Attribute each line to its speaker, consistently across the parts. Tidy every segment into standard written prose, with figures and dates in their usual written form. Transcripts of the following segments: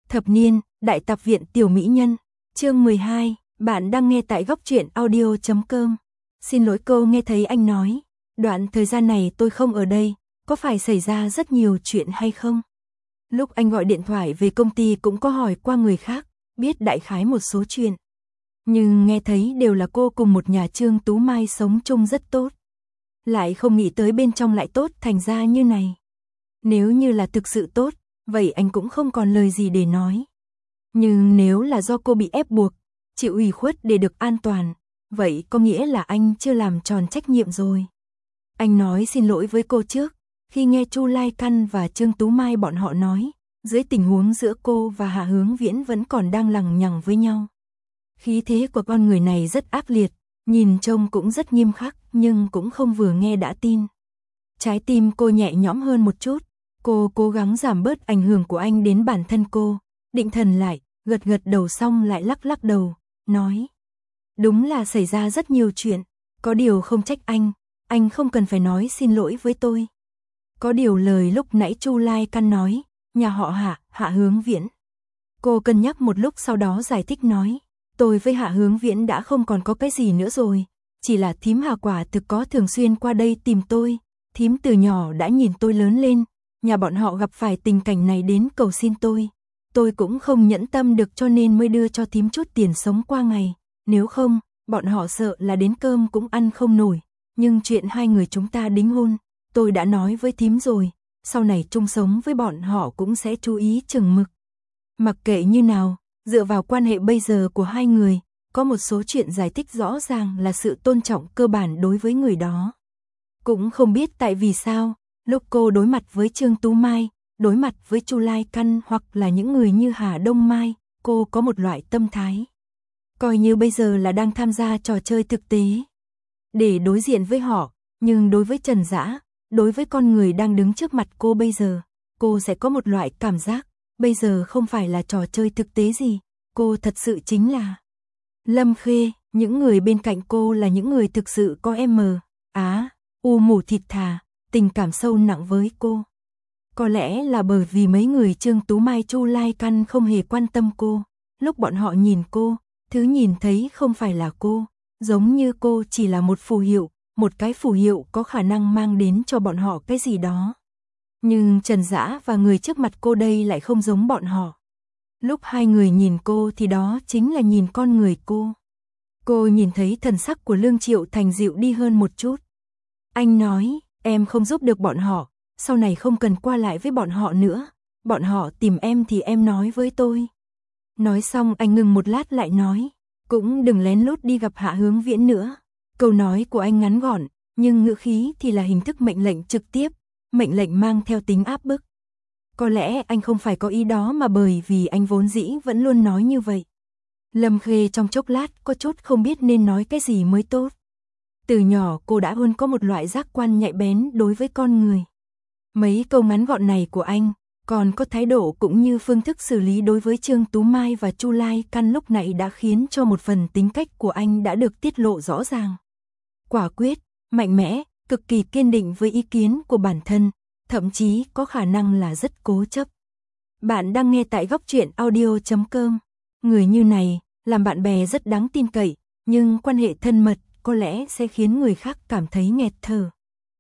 Speaker 1: Thập niên, Đại Tạp viện Tiểu Mỹ Nhân, chương 12, bạn đang nghe tại góc truyện audio.com. Xin lỗi cô, nghe thấy anh nói, đoạn thời gian này tôi không ở đây, có phải xảy ra rất nhiều chuyện hay không? Lúc anh gọi điện thoại về công ty cũng có hỏi qua người khác, biết đại khái một số chuyện. Nhưng nghe thấy đều là cô cùng một nhà Trương Tú Mai sống chung rất tốt. Lại không nghĩ tới bên trong lại tốt thành ra như này. Nếu như là thực sự tốt, vậy anh cũng không còn lời gì để nói. Nhưng nếu là do cô bị ép buộc, chịu ủy khuất để được an toàn, vậy có nghĩa là anh chưa làm tròn trách nhiệm rồi. Anh nói xin lỗi với cô trước, khi nghe Chu Lai Căn và Trương Tú Mai bọn họ nói, dưới tình huống giữa cô và Hạ Hướng Viễn vẫn còn đang lằng nhằng với nhau. Khí thế của con người này rất ác liệt, nhìn trông cũng rất nghiêm khắc, nhưng cũng không vừa nghe đã tin. Trái tim cô nhẹ nhõm hơn một chút, cô cố gắng giảm bớt ảnh hưởng của anh đến bản thân cô, định thần lại, gật gật đầu xong lại lắc lắc đầu, nói. Đúng là xảy ra rất nhiều chuyện, có điều không trách anh không cần phải nói xin lỗi với tôi. Có điều lời lúc nãy Chu Lai Căn nói, nhà họ Hạ Hướng Viễn. Cô cân nhắc một lúc sau đó giải thích nói, tôi với Hạ Hướng Viễn đã không còn có cái gì nữa rồi, chỉ là thím Hà quả thực có thường xuyên qua đây tìm tôi, thím từ nhỏ đã nhìn tôi lớn lên, nhà bọn họ gặp phải tình cảnh này đến cầu xin tôi cũng không nhẫn tâm được cho nên mới đưa cho thím chút tiền sống qua ngày, nếu không, bọn họ sợ là đến cơm cũng ăn không nổi, nhưng chuyện hai người chúng ta đính hôn, tôi đã nói với thím rồi, sau này chung sống với bọn họ cũng sẽ chú ý chừng mực. Mặc kệ như nào, dựa vào quan hệ bây giờ của hai người, có một số chuyện giải thích rõ ràng là sự tôn trọng cơ bản đối với người đó. Cũng không biết tại vì sao, lúc cô đối mặt với Trương Tú Mai, đối mặt với Chu Lai Căn hoặc là những người như Hà Đông Mai, cô có một loại tâm thái. Coi như bây giờ là đang tham gia trò chơi thực tế. Để đối diện với họ, nhưng đối với Trần Dã, đối với con người đang đứng trước mặt cô bây giờ, cô sẽ có một loại cảm giác, bây giờ không phải là trò chơi thực tế gì, cô thật sự chính là Lâm Khê, những người bên cạnh cô là những người thực sự có u mù thịt thà, tình cảm sâu nặng với cô. Có lẽ là bởi vì mấy người Trương Tú Mai Chu Lai Căn không hề quan tâm cô, lúc bọn họ nhìn cô, thứ nhìn thấy không phải là cô, giống như cô chỉ là một phù hiệu, một cái phù hiệu có khả năng mang đến cho bọn họ cái gì đó. Nhưng Trần Dã và người trước mặt cô đây lại không giống bọn họ. Lúc hai người nhìn cô thì đó chính là nhìn con người cô. Cô nhìn thấy thần sắc của Lương Triệu Thành dịu đi hơn một chút. Anh nói, em không giúp được bọn họ, sau này không cần qua lại với bọn họ nữa, bọn họ tìm em thì em nói với tôi. Nói xong anh ngừng một lát lại nói, cũng đừng lén lút đi gặp Hạ Hướng Viễn nữa. Câu nói của anh ngắn gọn, nhưng ngữ khí thì là hình thức mệnh lệnh trực tiếp, mệnh lệnh mang theo tính áp bức. Có lẽ anh không phải có ý đó mà bởi vì anh vốn dĩ vẫn luôn nói như vậy. Lâm Khê trong chốc lát có chút không biết nên nói cái gì mới tốt. Từ nhỏ cô đã luôn có một loại giác quan nhạy bén đối với con người. Mấy câu ngắn gọn này của anh, còn có thái độ cũng như phương thức xử lý đối với Trương Tú Mai và Chu Lai Căn lúc nãy đã khiến cho một phần tính cách của anh đã được tiết lộ rõ ràng. Quả quyết, mạnh mẽ, cực kỳ kiên định với ý kiến của bản thân, thậm chí có khả năng là rất cố chấp. Bạn đang nghe tại góc truyện audio.com. Người như này, làm bạn bè rất đáng tin cậy, nhưng quan hệ thân mật có lẽ sẽ khiến người khác cảm thấy nghẹt thở.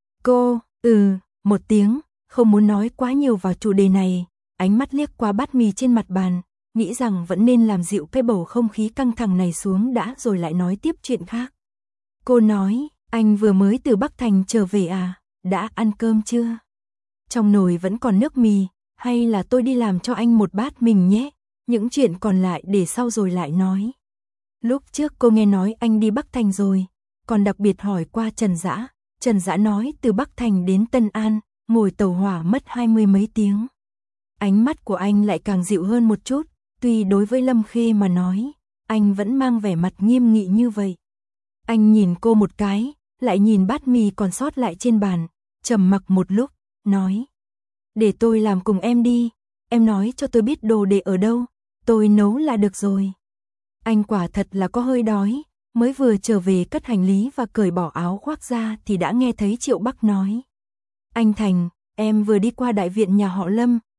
Speaker 1: Cô, một tiếng, không muốn nói quá nhiều vào chủ đề này, ánh mắt liếc qua bát mì trên mặt bàn, nghĩ rằng vẫn nên làm dịu cái bầu không khí căng thẳng này xuống đã rồi lại nói tiếp chuyện khác. Cô nói, anh vừa mới từ Bắc Thành trở về à, đã ăn cơm chưa? Trong nồi vẫn còn nước mì, hay là tôi đi làm cho anh một bát mình nhé, những chuyện còn lại để sau rồi lại nói. Lúc trước cô nghe nói anh đi Bắc Thành rồi, còn đặc biệt hỏi qua Trần Dã nói từ Bắc Thành đến Tân An, ngồi tàu hỏa mất 20 mấy tiếng. Ánh mắt của anh lại càng dịu hơn một chút, tuy đối với Lâm Khê mà nói, anh vẫn mang vẻ mặt nghiêm nghị như vậy. Anh nhìn cô một cái, lại nhìn bát mì còn sót lại trên bàn, trầm mặc một lúc, nói. Để tôi làm cùng em đi, em nói cho tôi biết đồ để ở đâu, tôi nấu là được rồi. Anh quả thật là có hơi đói, mới vừa trở về cất hành lý và cởi bỏ áo khoác ra thì đã nghe thấy Triệu Bắc nói. Anh Thành, em vừa đi qua đại viện nhà họ Lâm,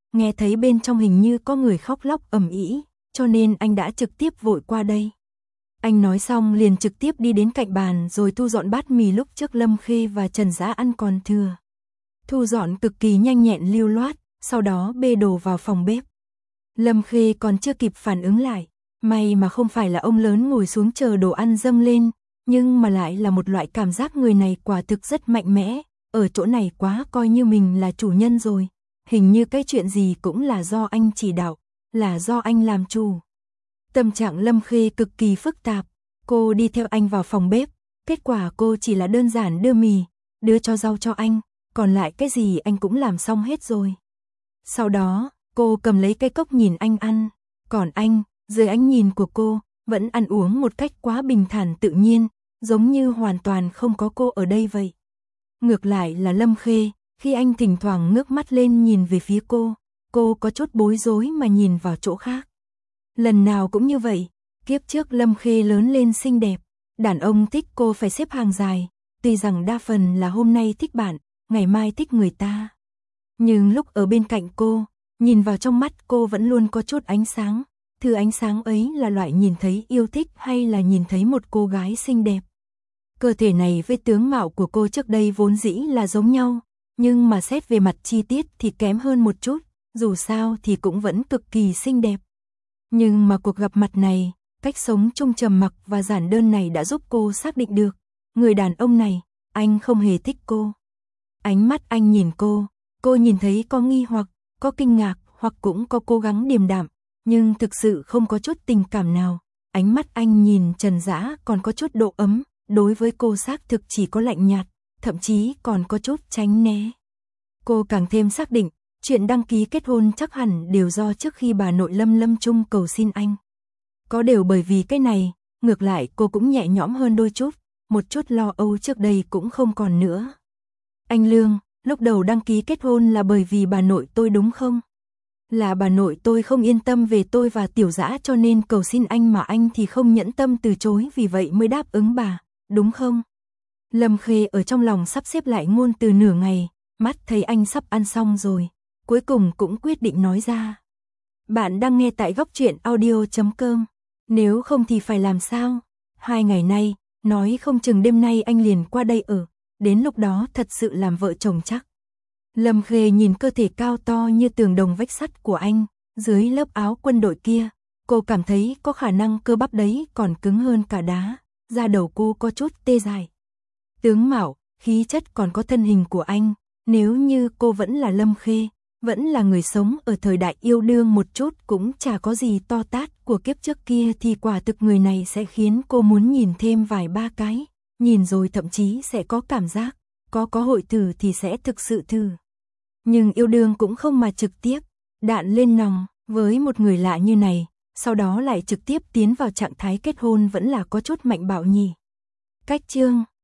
Speaker 1: nghe thấy bên trong hình như có người khóc lóc ầm ĩ, cho nên anh đã trực tiếp vội qua đây. Anh nói xong liền trực tiếp đi đến cạnh bàn rồi thu dọn bát mì lúc trước Lâm Khê và Trần Dã ăn còn thừa. Thu dọn cực kỳ nhanh nhẹn lưu loát, sau đó bê đồ vào phòng bếp. Lâm Khê còn chưa kịp phản ứng lại, may mà không phải là ông lớn ngồi xuống chờ đồ ăn dâng lên, nhưng mà lại là một loại cảm giác người này quả thực rất mạnh mẽ, ở chỗ này quá coi như mình là chủ nhân rồi, hình như cái chuyện gì cũng là do anh chỉ đạo, là do anh làm chủ. Tâm trạng Lâm Khê cực kỳ phức tạp, cô đi theo anh vào phòng bếp, kết quả cô chỉ là đơn giản đưa mì, đưa cho rau cho anh, còn lại cái gì anh cũng làm xong hết rồi. Sau đó, cô cầm lấy cái cốc nhìn anh ăn, còn anh, dưới ánh nhìn của cô, vẫn ăn uống một cách quá bình thản tự nhiên, giống như hoàn toàn không có cô ở đây vậy. Ngược lại là Lâm Khê, khi anh thỉnh thoảng ngước mắt lên nhìn về phía cô có chút bối rối mà nhìn vào chỗ khác. Lần nào cũng như vậy, kiếp trước Lâm Khê lớn lên xinh đẹp, đàn ông thích cô phải xếp hàng dài, tuy rằng đa phần là hôm nay thích bạn, ngày mai thích người ta. Nhưng lúc ở bên cạnh cô, nhìn vào trong mắt cô vẫn luôn có chút ánh sáng, thứ ánh sáng ấy là loại nhìn thấy yêu thích hay là nhìn thấy một cô gái xinh đẹp. Cơ thể này với tướng mạo của cô trước đây vốn dĩ là giống nhau, nhưng mà xét về mặt chi tiết thì kém hơn một chút, dù sao thì cũng vẫn cực kỳ xinh đẹp. Nhưng mà cuộc gặp mặt này, cách sống chung trầm mặc và giản đơn này đã giúp cô xác định được, người đàn ông này, anh không hề thích cô. Ánh mắt anh nhìn cô nhìn thấy có nghi hoặc, có kinh ngạc hoặc cũng có cố gắng điềm đạm, nhưng thực sự không có chút tình cảm nào. Ánh mắt anh nhìn Trần Dã còn có chút độ ấm, đối với cô xác thực chỉ có lạnh nhạt, thậm chí còn có chút tránh né. Cô càng thêm xác định, chuyện đăng ký kết hôn chắc hẳn đều do trước khi bà nội Lâm Trung cầu xin anh. Có điều bởi vì cái này, ngược lại cô cũng nhẹ nhõm hơn đôi chút, một chút lo âu trước đây cũng không còn nữa. Anh Lương, lúc đầu đăng ký kết hôn là bởi vì bà nội tôi đúng không? Là bà nội tôi không yên tâm về tôi và Tiểu Dã cho nên cầu xin anh mà anh thì không nhẫn tâm từ chối vì vậy mới đáp ứng bà, đúng không? Lâm Khê ở trong lòng sắp xếp lại ngôn từ nửa ngày, mắt thấy anh sắp ăn xong rồi, cuối cùng cũng quyết định nói ra. Bạn đang nghe tại Góc Truyện Audio.com, nếu không thì phải làm sao? 2 ngày nay, nói không chừng đêm nay anh liền qua đây ở, đến lúc đó thật sự làm vợ chồng chắc. Lâm Khê nhìn cơ thể cao to như tường đồng vách sắt của anh, dưới lớp áo quân đội kia, cô cảm thấy có khả năng cơ bắp đấy còn cứng hơn cả đá, da đầu cô có chút tê dại. Tướng mạo, khí chất còn có thân hình của anh, nếu như cô vẫn là Lâm Khê, vẫn là người sống ở thời đại yêu đương một chút cũng chả có gì to tát của kiếp trước kia thì quả thực người này sẽ khiến cô muốn nhìn thêm vài ba cái, nhìn rồi thậm chí sẽ có cảm giác, có hội thử thì sẽ thực sự thử. Nhưng yêu đương cũng không mà trực tiếp, đạn lên nòng, với một người lạ như này, sau đó lại trực tiếp tiến vào trạng thái kết hôn vẫn là có chút mạnh bạo nhỉ. Cách chương